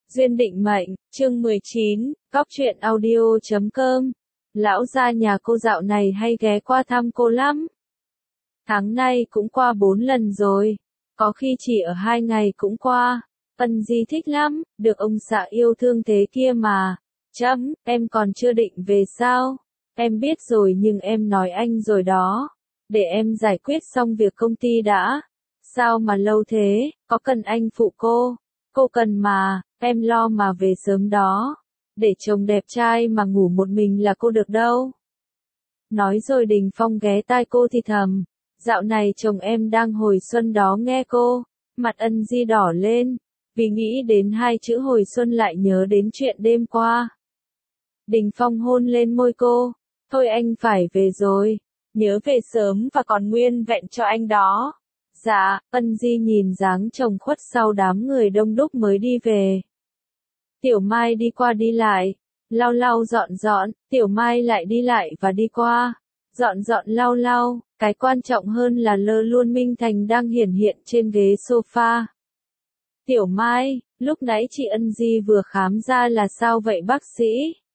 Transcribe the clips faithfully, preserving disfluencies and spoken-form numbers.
Duyên định mệnh, chương mười chín, cóc truyện audio chấm com. Lão gia nhà cô dạo này hay ghé qua thăm cô lắm. Tháng nay cũng qua bốn lần rồi, có khi chỉ ở hai ngày cũng qua. Ân Di thích lắm, được ông xã yêu thương thế kia mà. Chấm, em còn chưa định về sao? Em biết rồi nhưng em nói anh rồi đó. Để em giải quyết xong việc công ty đã. Sao mà lâu thế, có cần anh phụ cô? Cô cần mà, em lo mà về sớm đó. Để chồng đẹp trai mà ngủ một mình là cô được đâu. Nói rồi Đình Phong ghé tai cô thì thầm. Dạo này chồng em đang hồi xuân đó nghe cô. Mặt Ân Di đỏ lên. Vì nghĩ đến hai chữ hồi xuân lại nhớ đến chuyện đêm qua. Đình Phong hôn lên môi cô. Thôi anh phải về rồi. Nhớ về sớm và còn nguyên vẹn cho anh đó. Dạ, Ân Di nhìn dáng chồng khuất sau đám người đông đúc mới đi về. Tiểu Mai đi qua đi lại, lau lau dọn dọn, Tiểu Mai lại đi lại và đi qua, dọn dọn lau lau, cái quan trọng hơn là lơ luôn Minh Thành đang hiển hiện trên ghế sofa. Tiểu Mai, lúc nãy chị Ân Di vừa khám ra là sao vậy bác sĩ?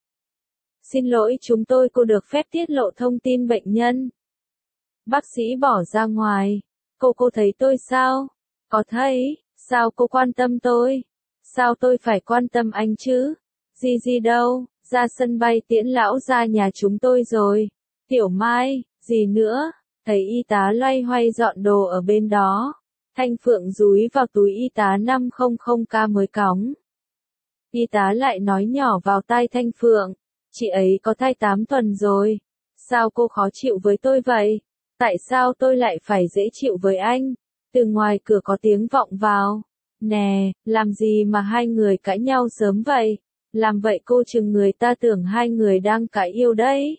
Xin lỗi chúng tôi cô được phép tiết lộ thông tin bệnh nhân. Bác sĩ bỏ ra ngoài. Cô cô thấy tôi sao? Có thấy, sao cô quan tâm tôi? Sao tôi phải quan tâm anh chứ? Di Di đâu, ra sân bay tiễn lão ra nhà chúng tôi rồi. Tiểu Mai, gì nữa? Thấy y tá loay hoay dọn đồ ở bên đó. Thanh Phượng dúi vào túi y tá năm trăm k mới cóng. Y tá lại nói nhỏ vào tai Thanh Phượng. Chị ấy có thai tám tuần rồi. Sao cô khó chịu với tôi vậy? Tại sao tôi lại phải dễ chịu với anh? Từ ngoài cửa có tiếng vọng vào. Nè, làm gì mà hai người cãi nhau sớm vậy? Làm vậy cô chừng người ta tưởng hai người đang cãi yêu đấy.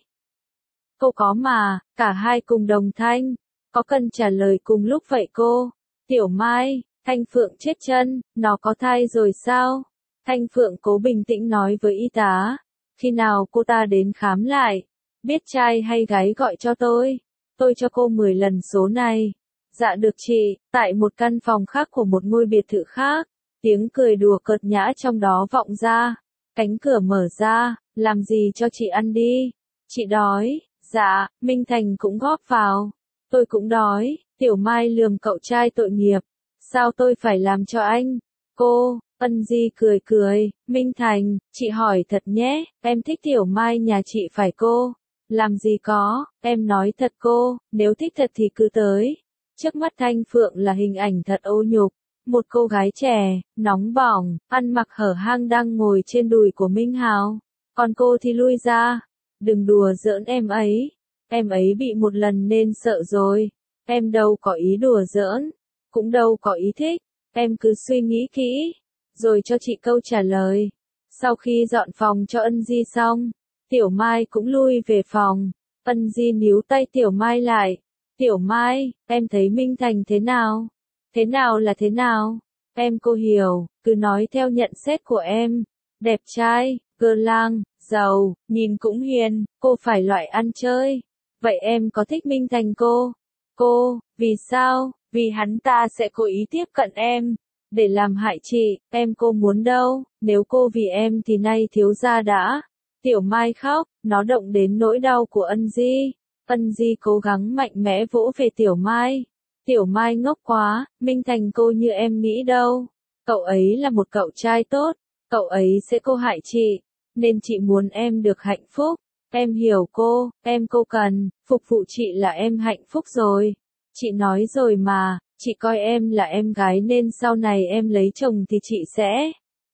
Cô có mà, cả hai cùng đồng thanh. Có cần trả lời cùng lúc vậy cô? Tiểu Mai, Thanh Phượng chết chân, nó có thai rồi sao? Thanh Phượng cố bình tĩnh nói với y tá. Khi nào cô ta đến khám lại? Biết trai hay gái gọi cho tôi. Tôi cho cô mười lần số này. Dạ được chị, tại một căn phòng khác của một ngôi biệt thự khác. Tiếng cười đùa cợt nhã trong đó vọng ra. Cánh cửa mở ra, làm gì cho chị ăn đi. Chị đói, dạ, Minh Thành cũng góp vào. Tôi cũng đói, Tiểu Mai lườm cậu trai tội nghiệp. Sao tôi phải làm cho anh? Cô, Ân Di cười cười, Minh Thành, chị hỏi thật nhé, em thích Tiểu Mai nhà chị phải cô? Làm gì có, em nói thật cô, nếu thích thật thì cứ tới. Trước mắt Thanh Phượng là hình ảnh thật ô nhục. Một cô gái trẻ, nóng bỏng, ăn mặc hở hang đang ngồi trên đùi của Minh Hào. Còn cô thì lui ra. Đừng đùa giỡn em ấy. Em ấy bị một lần nên sợ rồi. Em đâu có ý đùa giỡn. Cũng đâu có ý thích. Em cứ suy nghĩ kỹ. Rồi cho chị câu trả lời. Sau khi dọn phòng cho Ân Di xong. Tiểu Mai cũng lui về phòng. Ân Di níu tay Tiểu Mai lại. Tiểu Mai, em thấy Minh Thành thế nào? Thế nào là thế nào? Em cô hiểu, cứ nói theo nhận xét của em. Đẹp trai, cơ lang, giàu, nhìn cũng hiền, cô phải loại ăn chơi. Vậy em có thích Minh Thành cô? Cô, vì sao? Vì hắn ta sẽ cố ý tiếp cận em. Để làm hại chị, em cô muốn đâu, nếu cô vì em thì nay thiếu gia đã. Tiểu Mai khóc, nó động đến nỗi đau của Ân Di. Ân Di cố gắng mạnh mẽ vỗ về Tiểu Mai. Tiểu Mai ngốc quá, Minh Thành cô như em nghĩ đâu. Cậu ấy là một cậu trai tốt, cậu ấy sẽ cô hại chị. Nên chị muốn em được hạnh phúc. Em hiểu cô, em cô cần, phục vụ chị là em hạnh phúc rồi. Chị nói rồi mà, chị coi em là em gái nên sau này em lấy chồng thì chị sẽ...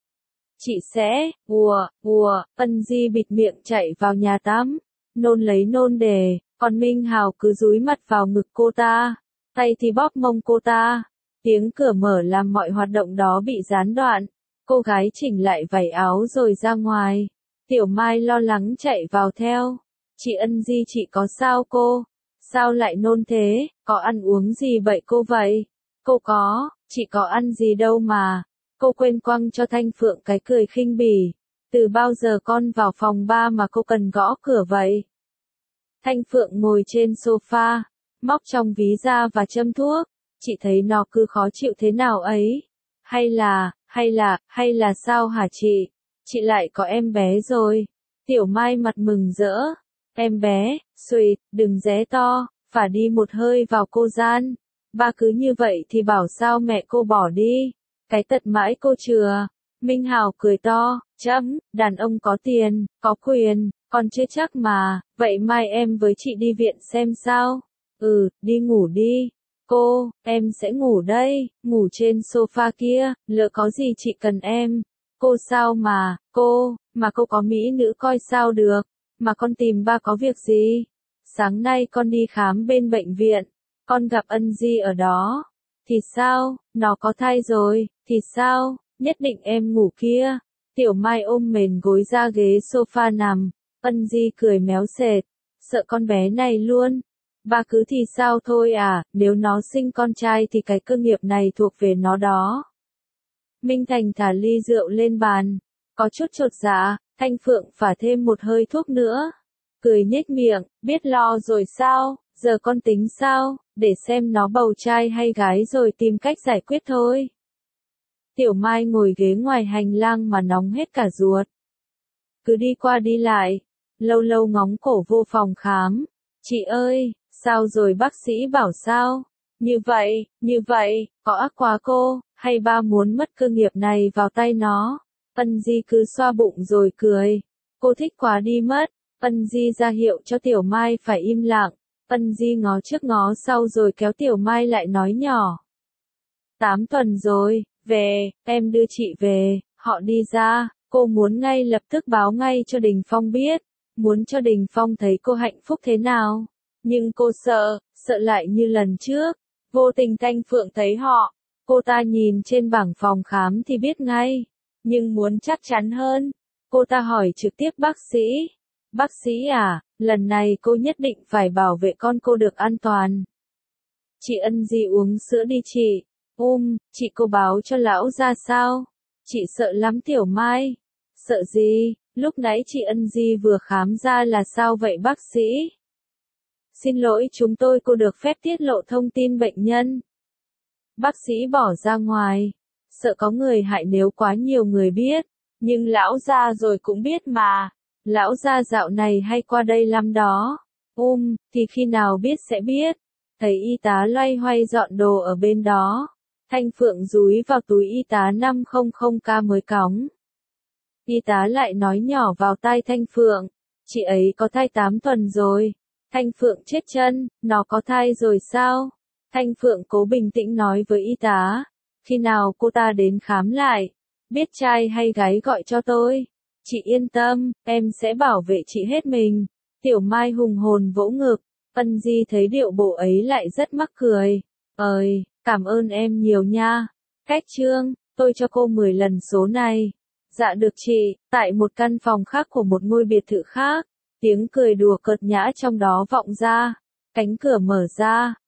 Chị sẽ, ùa, ùa, Ân Di bịt miệng chạy vào nhà tắm, nôn lấy nôn đề, còn Minh Hào cứ dúi mặt vào ngực cô ta, tay thì bóp mông cô ta. Tiếng cửa mở làm mọi hoạt động đó bị gián đoạn, cô gái chỉnh lại vảy áo rồi ra ngoài. Tiểu Mai lo lắng chạy vào theo. Chị Ân Di chị có sao cô? Sao lại nôn thế? Có ăn uống gì vậy cô vậy? Cô có, chị có ăn gì đâu mà. Cô quên quăng cho Thanh Phượng cái cười khinh bỉ. Từ bao giờ con vào phòng ba mà cô cần gõ cửa vậy? Thanh Phượng ngồi trên sofa, móc trong ví ra và châm thuốc. Chị thấy nó cứ khó chịu thế nào ấy? Hay là, Hay là, hay là sao hả chị? Chị lại có em bé rồi. Tiểu Mai mặt mừng rỡ. Em bé, xuỵt, đừng ré to, phả đi một hơi vào cô gian. Ba cứ như vậy thì bảo sao mẹ cô bỏ đi. Cái tật mãi cô chừa. Minh Hào cười to, chấm, đàn ông có tiền, có quyền, còn chưa chắc mà, vậy mai em với chị đi viện xem sao. Ừ, đi ngủ đi. Cô, em sẽ ngủ đây, ngủ trên sofa kia, lỡ có gì chị cần em. Cô sao mà, cô, mà cô có mỹ nữ coi sao được, mà con tìm ba có việc gì? Sáng nay con đi khám bên bệnh viện, con gặp Ân Di ở đó. Thì sao, nó có thai rồi, thì sao, nhất định em ngủ kia. Tiểu Mai ôm mền gối ra ghế sofa nằm, Ân Di cười méo sệt, sợ con bé này luôn. Ba cứ thì sao thôi à, nếu nó sinh con trai thì cái cơ nghiệp này thuộc về nó đó. Minh Thành thả ly rượu lên bàn, có chút chột dạ, Thanh Phượng phả thêm một hơi thuốc nữa. Cười nhếch miệng, biết lo rồi sao, giờ con tính sao, để xem nó bầu trai hay gái rồi tìm cách giải quyết thôi. Tiểu Mai ngồi ghế ngoài hành lang mà nóng hết cả ruột. Cứ đi qua đi lại, lâu lâu ngóng cổ vô phòng khám. Chị ơi, sao rồi bác sĩ bảo sao? Như vậy, như vậy, có ác quá cô, hay ba muốn mất cơ nghiệp này vào tay nó? Ân Di cứ xoa bụng rồi cười. Cô thích quá đi mất. Ân Di ra hiệu cho Tiểu Mai phải im lặng. Ân Di ngó trước ngó sau rồi kéo Tiểu Mai lại nói nhỏ. Tám tuần rồi, về, em đưa chị về, họ đi ra, cô muốn ngay lập tức báo ngay cho Đình Phong biết, muốn cho Đình Phong thấy cô hạnh phúc thế nào. Nhưng cô sợ, sợ lại như lần trước, vô tình Thanh Phượng thấy họ, cô ta nhìn trên bảng phòng khám thì biết ngay, nhưng muốn chắc chắn hơn, cô ta hỏi trực tiếp bác sĩ. Bác sĩ à, lần này cô nhất định phải bảo vệ con cô được an toàn. Chị Ân Di uống sữa đi chị. Um, chị cô báo cho lão ra sao? Chị sợ lắm Tiểu Mai. Sợ gì? Lúc nãy chị Ân Di vừa khám ra là sao vậy bác sĩ? Xin lỗi chúng tôi cô được phép tiết lộ thông tin bệnh nhân. Bác sĩ bỏ ra ngoài. Sợ có người hại nếu quá nhiều người biết. Nhưng lão gia rồi cũng biết mà. Lão gia dạo này hay qua đây lắm đó. Um, thì khi nào biết sẽ biết. Thấy y tá loay hoay dọn đồ ở bên đó. Thanh Phượng dúi vào túi y tá năm trăm k mới cóng. Y tá lại nói nhỏ vào tai Thanh Phượng. Chị ấy có thai tám tuần rồi. Thanh Phượng chết chân, nó có thai rồi sao? Thanh Phượng cố bình tĩnh nói với y tá. Khi nào cô ta đến khám lại? Biết trai hay gái gọi cho tôi. Chị yên tâm, em sẽ bảo vệ chị hết mình. Tiểu Mai hùng hồn vỗ ngực. Ân Di thấy điệu bộ ấy lại rất mắc cười. Ơi, cảm ơn em nhiều nha. Cách Trương, tôi cho cô mười lần số này. Dạ được chị, tại một căn phòng khác của một ngôi biệt thự khác. Tiếng cười đùa cợt nhã trong đó vọng ra. Cánh cửa mở ra,